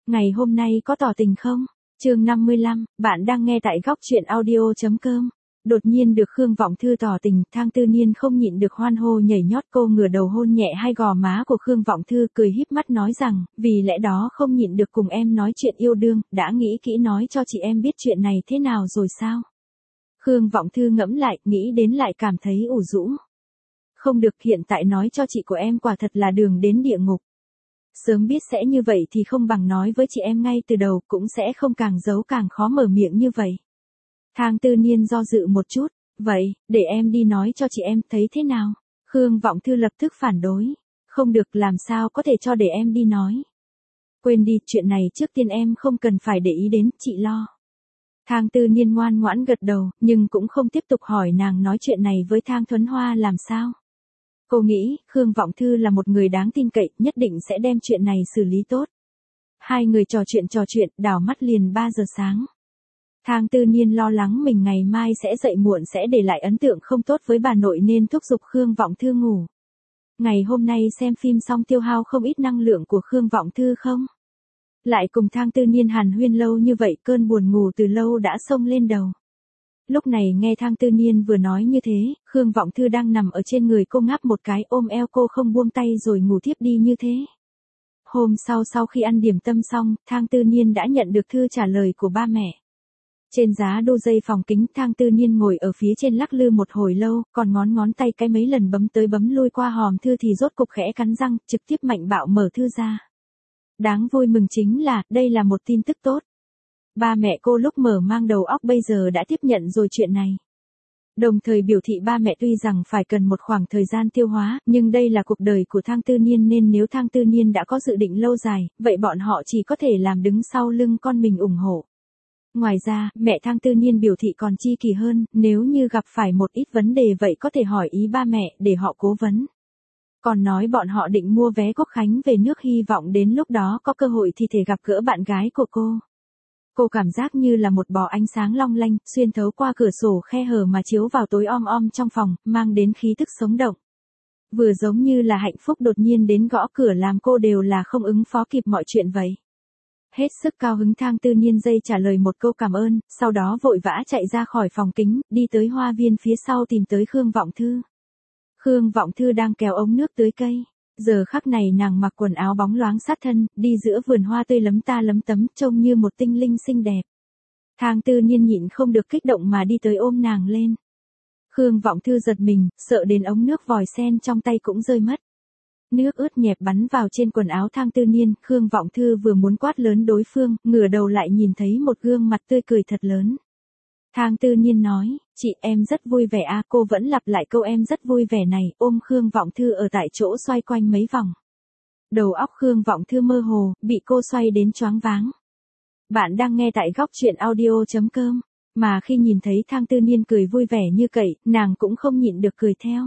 Ngày hôm nay có tỏ tình không? Chương 55, bạn đang nghe tại góc truyện audio.com. Đột nhiên được Khương Vọng Thư tỏ tình, Thang Tư Niên không nhịn được hoan hô nhảy nhót, cô ngửa đầu hôn nhẹ hai gò má của Khương Vọng Thư, cười híp mắt nói rằng, vì lẽ đó không nhịn được cùng em nói chuyện yêu đương, đã nghĩ kỹ nói cho chị em biết chuyện này thế nào rồi sao? Khương Vọng Thư ngẫm lại, nghĩ đến lại cảm thấy ủ rũ. Không được, hiện tại nói cho chị của em quả thật là đường đến địa ngục. Sớm biết sẽ như vậy thì không bằng nói với chị em ngay từ đầu, cũng sẽ không càng giấu càng khó mở miệng như vậy. Thang Tư Niên do dự một chút, vậy, để em đi nói cho chị em thấy thế nào? Khương Vọng Thư lập tức phản đối, không được, làm sao có thể cho để em đi nói. Quên đi, chuyện này trước tiên em không cần phải để ý đến, chị lo. Thang Tư Niên ngoan ngoãn gật đầu, nhưng cũng không tiếp tục hỏi nàng nói chuyện này với Thang Thuấn Hoa làm sao. Cô nghĩ, Khương Vọng Thư là một người đáng tin cậy, nhất định sẽ đem chuyện này xử lý tốt. Hai người trò chuyện, đảo mắt liền 3 giờ sáng. Thang Tư Niên lo lắng mình ngày mai sẽ dậy muộn sẽ để lại ấn tượng không tốt với bà nội nên thúc giục Khương Vọng Thư ngủ. Ngày hôm nay xem phim xong tiêu hao không ít năng lượng của Khương Vọng Thư không? Lại cùng Thang Tư Niên hàn huyên lâu như vậy, cơn buồn ngủ từ lâu đã xông lên đầu. Lúc này nghe Thang Tư Niên vừa nói như thế, Khương Vọng Thư đang nằm ở trên người cô ngáp một cái ôm eo cô không buông tay rồi ngủ thiếp đi như thế. Hôm sau khi ăn điểm tâm xong, Thang Tư Niên đã nhận được thư trả lời của ba mẹ. Trên giá đu dây phòng kính, Thang Tư Niên ngồi ở phía trên lắc lư một hồi lâu, còn ngón tay cái mấy lần bấm tới bấm lui qua hòm thư thì rốt cục khẽ cắn răng, trực tiếp mạnh bạo mở thư ra. Đáng vui mừng chính là, đây là một tin tức tốt. Ba mẹ cô lúc mở mang đầu óc bây giờ đã tiếp nhận rồi chuyện này. Đồng thời biểu thị ba mẹ tuy rằng phải cần một khoảng thời gian tiêu hóa, nhưng đây là cuộc đời của Thang Tư Niên nên nếu Thang Tư Niên đã có dự định lâu dài, vậy bọn họ chỉ có thể làm đứng sau lưng con mình ủng hộ. Ngoài ra, mẹ Thang Tư Niên biểu thị còn chi kỳ hơn, nếu như gặp phải một ít vấn đề vậy có thể hỏi ý ba mẹ để họ cố vấn. Còn nói bọn họ định mua vé quốc khánh về nước, hy vọng đến lúc đó có cơ hội thì thể gặp gỡ bạn gái của cô. Cô cảm giác như là một bó ánh sáng long lanh, xuyên thấu qua cửa sổ khe hở mà chiếu vào tối om trong phòng, mang đến khí thức sống động. Vừa giống như là hạnh phúc đột nhiên đến gõ cửa làm cô đều là không ứng phó kịp mọi chuyện vậy. Hết sức cao hứng, Thang Tư Niên dây trả lời một câu cảm ơn, sau đó vội vã chạy ra khỏi phòng kính, đi tới hoa viên phía sau tìm tới Khương Vọng Thư. Khương Vọng Thư đang kéo ống nước tưới cây. Giờ khắc này nàng mặc quần áo bóng loáng sát thân, đi giữa vườn hoa tươi lấm ta lấm tấm, trông như một tinh linh xinh đẹp. Thang Tư Niên nhịn không được kích động mà đi tới ôm nàng lên. Khương Vọng Thư giật mình, sợ đến ống nước vòi sen trong tay cũng rơi mất. Nước ướt nhẹp bắn vào trên quần áo Thang Tư Niên, Khương Vọng Thư vừa muốn quát lớn đối phương, ngửa đầu lại nhìn thấy một gương mặt tươi cười thật lớn. Thang Tư Niên nói, chị em rất vui vẻ à, cô vẫn lặp lại câu em rất vui vẻ này, ôm Khương Vọng Thư ở tại chỗ xoay quanh mấy vòng. Đầu óc Khương Vọng Thư mơ hồ, bị cô xoay đến choáng váng. Bạn đang nghe tại góc truyện audio.com, mà khi nhìn thấy Thang Tư Niên cười vui vẻ như vậy, nàng cũng không nhịn được cười theo.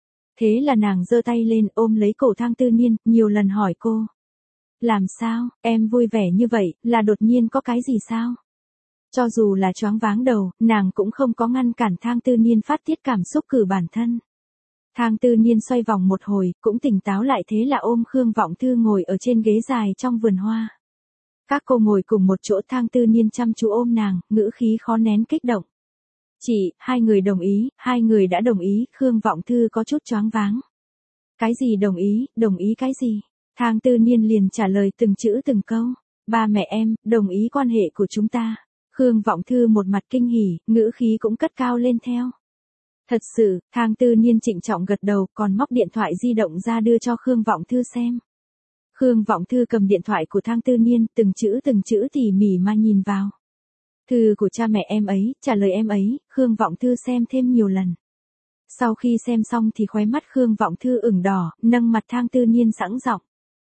Thế là nàng giơ tay lên ôm lấy cổ Thang Tư Niên, nhiều lần hỏi cô. Làm sao, em vui vẻ như vậy, là đột nhiên có cái gì sao? Cho dù là choáng váng đầu, nàng cũng không có ngăn cản Thang Tư Niên phát tiết cảm xúc cử bản thân. Thang Tư Niên xoay vòng một hồi, cũng tỉnh táo lại, thế là ôm Khương Vọng Thư ngồi ở trên ghế dài trong vườn hoa. Các cô ngồi cùng một chỗ, Thang Tư Niên chăm chú ôm nàng, ngữ khí khó nén kích động. Chị, hai người đồng ý, hai người đã đồng ý, Khương Vọng Thư có chút choáng váng. Cái gì đồng ý cái gì? Thang Tư Niên liền trả lời từng chữ từng câu. Ba mẹ em, đồng ý quan hệ của chúng ta. Khương Vọng Thư một mặt kinh hỉ, ngữ khí cũng cất cao lên theo. Thật sự, Thang Tư Niên trịnh trọng gật đầu, còn móc điện thoại di động ra đưa cho Khương Vọng Thư xem. Khương Vọng Thư cầm điện thoại của Thang Tư Niên, từng chữ tỉ mỉ mà nhìn vào. Thư của cha mẹ em ấy, trả lời em ấy, Khương Vọng Thư xem thêm nhiều lần. Sau khi xem xong thì khóe mắt Khương Vọng Thư ửng đỏ, nâng mặt Thang Tư Niên sẵn giọng.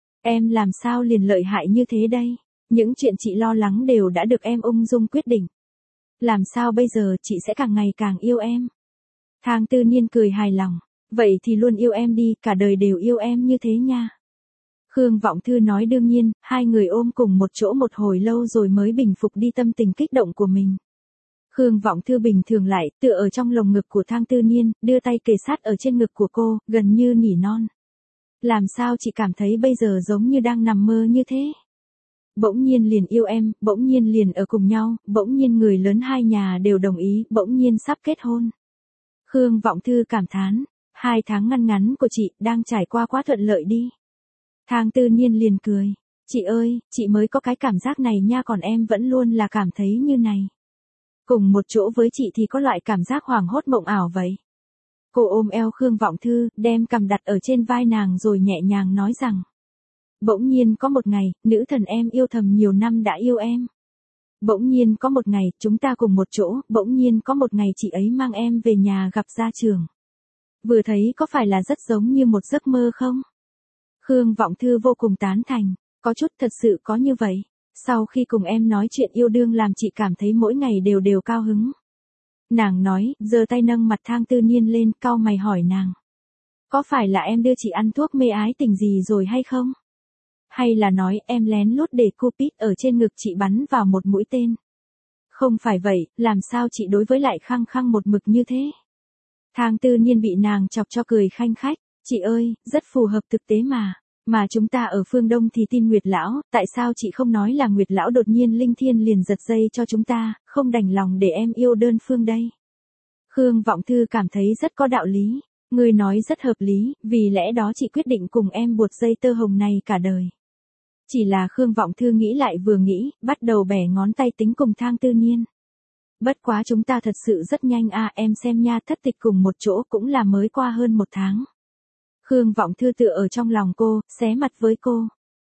Em làm sao liền lợi hại như thế đây? Những chuyện chị lo lắng đều đã được em ung dung quyết định. Làm sao bây giờ chị sẽ càng ngày càng yêu em? Thang Tư Niên cười hài lòng. Vậy thì luôn yêu em đi, cả đời đều yêu em như thế nha. Khương Vọng Thư nói đương nhiên, hai người ôm cùng một chỗ một hồi lâu rồi mới bình phục đi tâm tình kích động của mình. Khương Vọng Thư bình thường lại, tựa ở trong lồng ngực của Thang Tư Niên, đưa tay kề sát ở trên ngực của cô, gần như nỉ non. Làm sao chị cảm thấy bây giờ giống như đang nằm mơ như thế? bỗng nhiên liền yêu em, bỗng nhiên liền ở cùng nhau, bỗng nhiên người lớn hai nhà đều đồng ý, bỗng nhiên sắp kết hôn. Khương Vọng Thư cảm thán, 2 tháng ngăn ngắn của chị đang trải qua quá thuận lợi đi. Thang Tư Niên liền cười, chị ơi, chị mới có cái cảm giác này nha, còn em vẫn luôn là cảm thấy như này. Cùng một chỗ với chị thì có loại cảm giác hoảng hốt mộng ảo vậy. Cô ôm eo Khương Vọng Thư, đem cằm đặt ở trên vai nàng rồi nhẹ nhàng nói rằng. Bỗng nhiên có một ngày, nữ thần em yêu thầm nhiều năm đã yêu em. Bỗng nhiên có một ngày, chúng ta cùng một chỗ, bỗng nhiên có một ngày chị ấy mang em về nhà gặp gia trưởng. Vừa thấy có phải là rất giống như một giấc mơ không? Khương Vọng Thư vô cùng tán thành, có chút thật sự có như vậy. Sau khi cùng em nói chuyện yêu đương làm chị cảm thấy mỗi ngày đều đều cao hứng. Nàng nói, giơ tay nâng mặt Thang Tư Niên lên, cau mày hỏi nàng. Có phải là em đưa chị ăn thuốc mê ái tình gì rồi hay không? Hay là nói em lén lút để Cupid ở trên ngực chị bắn vào một mũi tên? Không phải vậy, làm sao chị đối với lại khăng khăng một mực như thế? Thang Tư Niên bị nàng chọc cho cười khanh khách, chị ơi, rất phù hợp thực tế mà. Mà chúng ta ở phương Đông thì tin Nguyệt Lão, tại sao chị không nói là Nguyệt Lão đột nhiên linh thiên liền giật dây cho chúng ta, không đành lòng để em yêu đơn phương đây? Khương Vọng Thư cảm thấy rất có đạo lý, người nói rất hợp lý, vì lẽ đó chị quyết định cùng em buộc dây tơ hồng này cả đời. Chỉ là Khương Vọng Thư nghĩ lại vừa nghĩ, bắt đầu bẻ ngón tay tính cùng Thang Tư Niên. Bất quá chúng ta thật sự rất nhanh à, em xem nha, thất tịch cùng một chỗ cũng là mới qua hơn 1 tháng. Khương Vọng Thư tựa ở trong lòng cô, xé mặt với cô.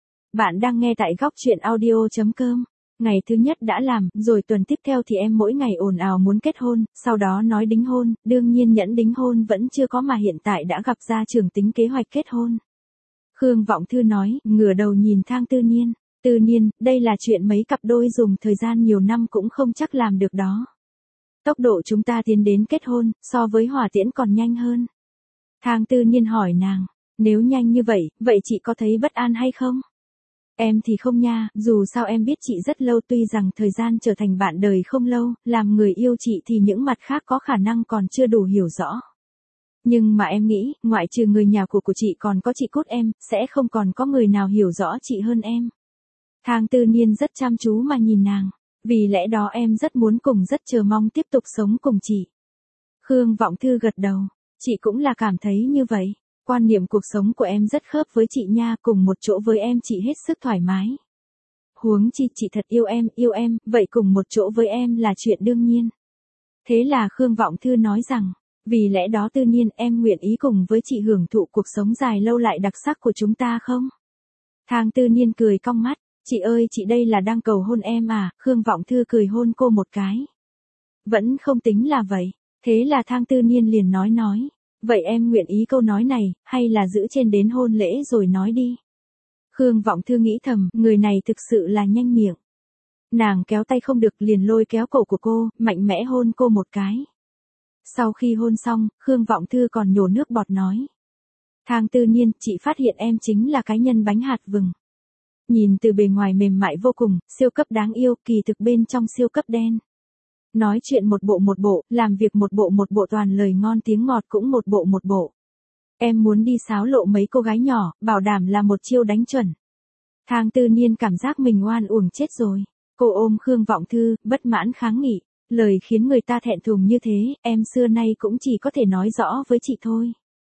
Bạn đang nghe tại góc truyện audio.com. Ngày thứ nhất đã làm, rồi tuần tiếp theo thì em mỗi ngày ồn ào muốn kết hôn, sau đó nói đính hôn, đương nhiên nhẫn đính hôn vẫn chưa có mà hiện tại đã gặp gia trưởng tính kế hoạch kết hôn. Khương Vọng Thư nói, ngửa đầu nhìn Thang Tư Niên. Tư Niên, đây là chuyện mấy cặp đôi dùng thời gian nhiều năm cũng không chắc làm được đó. Tốc độ chúng ta tiến đến kết hôn, so với hỏa tiễn còn nhanh hơn. Thang Tư Niên hỏi nàng, nếu nhanh như vậy, vậy chị có thấy bất an hay không? Em thì không nha, dù sao em biết chị rất lâu, tuy rằng thời gian trở thành bạn đời không lâu, làm người yêu chị thì những mặt khác có khả năng còn chưa đủ hiểu rõ. Nhưng mà em nghĩ, ngoại trừ người nhà của chị còn có chị Cốt em, sẽ không còn có người nào hiểu rõ chị hơn em. Thang Tư Niên rất chăm chú mà nhìn nàng, vì lẽ đó em rất muốn cùng rất chờ mong tiếp tục sống cùng chị. Khương Vọng Thư gật đầu, chị cũng là cảm thấy như vậy, quan niệm cuộc sống của em rất khớp với chị nha, cùng một chỗ với em chị hết sức thoải mái. Huống chi chị thật yêu em, vậy cùng một chỗ với em là chuyện đương nhiên. Thế là Khương Vọng Thư nói rằng, vì lẽ đó Tư Niên em nguyện ý cùng với chị hưởng thụ cuộc sống dài lâu lại đặc sắc của chúng ta không? Thang Tư Niên cười cong mắt, chị ơi chị đây là đang cầu hôn em à, Khương Vọng Thư cười hôn cô một cái. Vẫn không tính là vậy, thế là Thang Tư Niên liền nói, vậy em nguyện ý câu nói này, hay là giữ trên đến hôn lễ rồi nói đi. Khương Vọng Thư nghĩ thầm, người này thực sự là nhanh miệng. Nàng kéo tay không được liền lôi kéo cổ của cô, mạnh mẽ hôn cô một cái. Sau khi hôn xong, Khương Vọng Thư còn nhổ nước bọt nói. Thang Tư Niên, chị phát hiện em chính là cái nhân bánh hạt vừng. Nhìn từ bề ngoài mềm mại vô cùng, siêu cấp đáng yêu, kỳ thực bên trong siêu cấp đen. Nói chuyện một bộ, làm việc một bộ toàn lời ngon tiếng ngọt cũng một bộ. Em muốn đi xáo lộ mấy cô gái nhỏ, bảo đảm là một chiêu đánh chuẩn. Thang Tư Niên cảm giác mình oan uổng chết rồi. Cô ôm Khương Vọng Thư, bất mãn kháng nghị. Lời khiến người ta thẹn thùng như thế, em xưa nay cũng chỉ có thể nói rõ với chị thôi.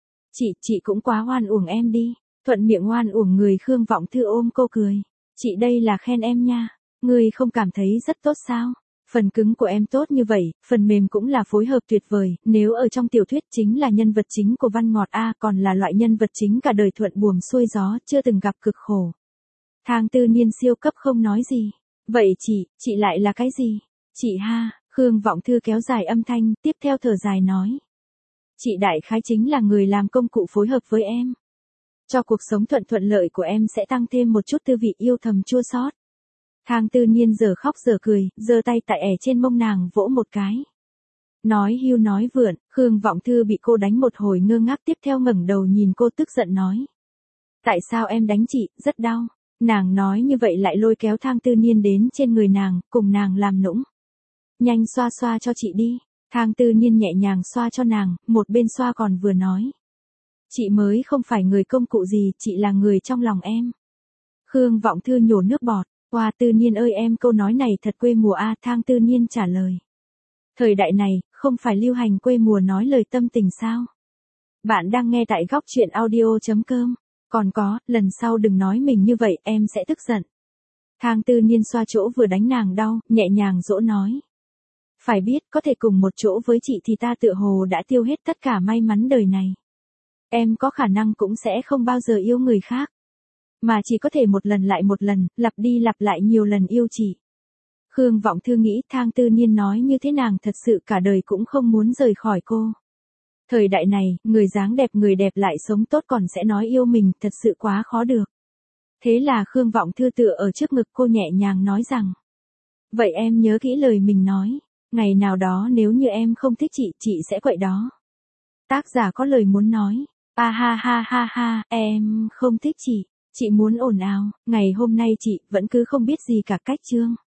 Chị cũng quá oan uổng em đi. Thuận miệng oan uổng người. Khương Vọng Thư ôm cô cười. Chị đây là khen em nha. Người không cảm thấy rất tốt sao? Phần cứng của em tốt như vậy, phần mềm cũng là phối hợp tuyệt vời, nếu ở trong tiểu thuyết chính là nhân vật chính của văn ngọt A, còn là loại nhân vật chính cả đời thuận buồm xuôi gió, chưa từng gặp cực khổ. Thang Tư Niên siêu cấp không nói gì. Vậy chị lại là cái gì? Chị ha, Khương Vọng Thư kéo dài âm thanh, tiếp theo thở dài nói. Chị đại khái chính là người làm công cụ phối hợp với em. Cho cuộc sống thuận lợi của em sẽ tăng thêm một chút tư vị yêu thầm chua xót. Thang Tư Niên giờ khóc giờ cười, giơ tay tại ẻ trên mông nàng vỗ một cái. Nói hưu nói vượn, Khương Vọng Thư bị cô đánh một hồi ngơ ngác, tiếp theo ngẩng đầu nhìn cô tức giận nói. Tại sao em đánh chị, rất đau. Nàng nói như vậy lại lôi kéo Thang Tư Niên đến trên người nàng, cùng nàng làm nũng. Nhanh xoa xoa cho chị đi. Thang Tư Niên nhẹ nhàng xoa cho nàng, một bên xoa còn vừa nói. Chị mới không phải người công cụ gì, chị là người trong lòng em. Khương Vọng Thư nhổ nước bọt. Wow, Tư Niên ơi em, câu nói này thật quê mùa a. Thang Tư Niên trả lời. Thời đại này, không phải lưu hành quê mùa nói lời tâm tình sao? Bạn đang nghe tại góc chuyện audio.com. Còn có, lần sau đừng nói mình như vậy, em sẽ tức giận. Thang Tư Niên xoa chỗ vừa đánh nàng đau, nhẹ nhàng dỗ nói. Phải biết, có thể cùng một chỗ với chị thì ta tựa hồ đã tiêu hết tất cả may mắn đời này. Em có khả năng cũng sẽ không bao giờ yêu người khác. Mà chỉ có thể một lần, lặp đi lặp lại nhiều lần yêu chị. Khương Vọng Thư nghĩ Thang Tư Niên nói như thế nàng thật sự cả đời cũng không muốn rời khỏi cô. Thời đại này, người đẹp lại sống tốt còn sẽ nói yêu mình thật sự quá khó được. Thế là Khương Vọng Thư tựa ở trước ngực cô nhẹ nhàng nói rằng. Vậy em nhớ kỹ lời mình nói. Ngày nào đó nếu như em không thích chị sẽ quậy đó. Tác giả có lời muốn nói. Ha ha ha ha, em không thích chị muốn ồn ào. Ngày hôm nay chị vẫn cứ không biết gì cả cách chương.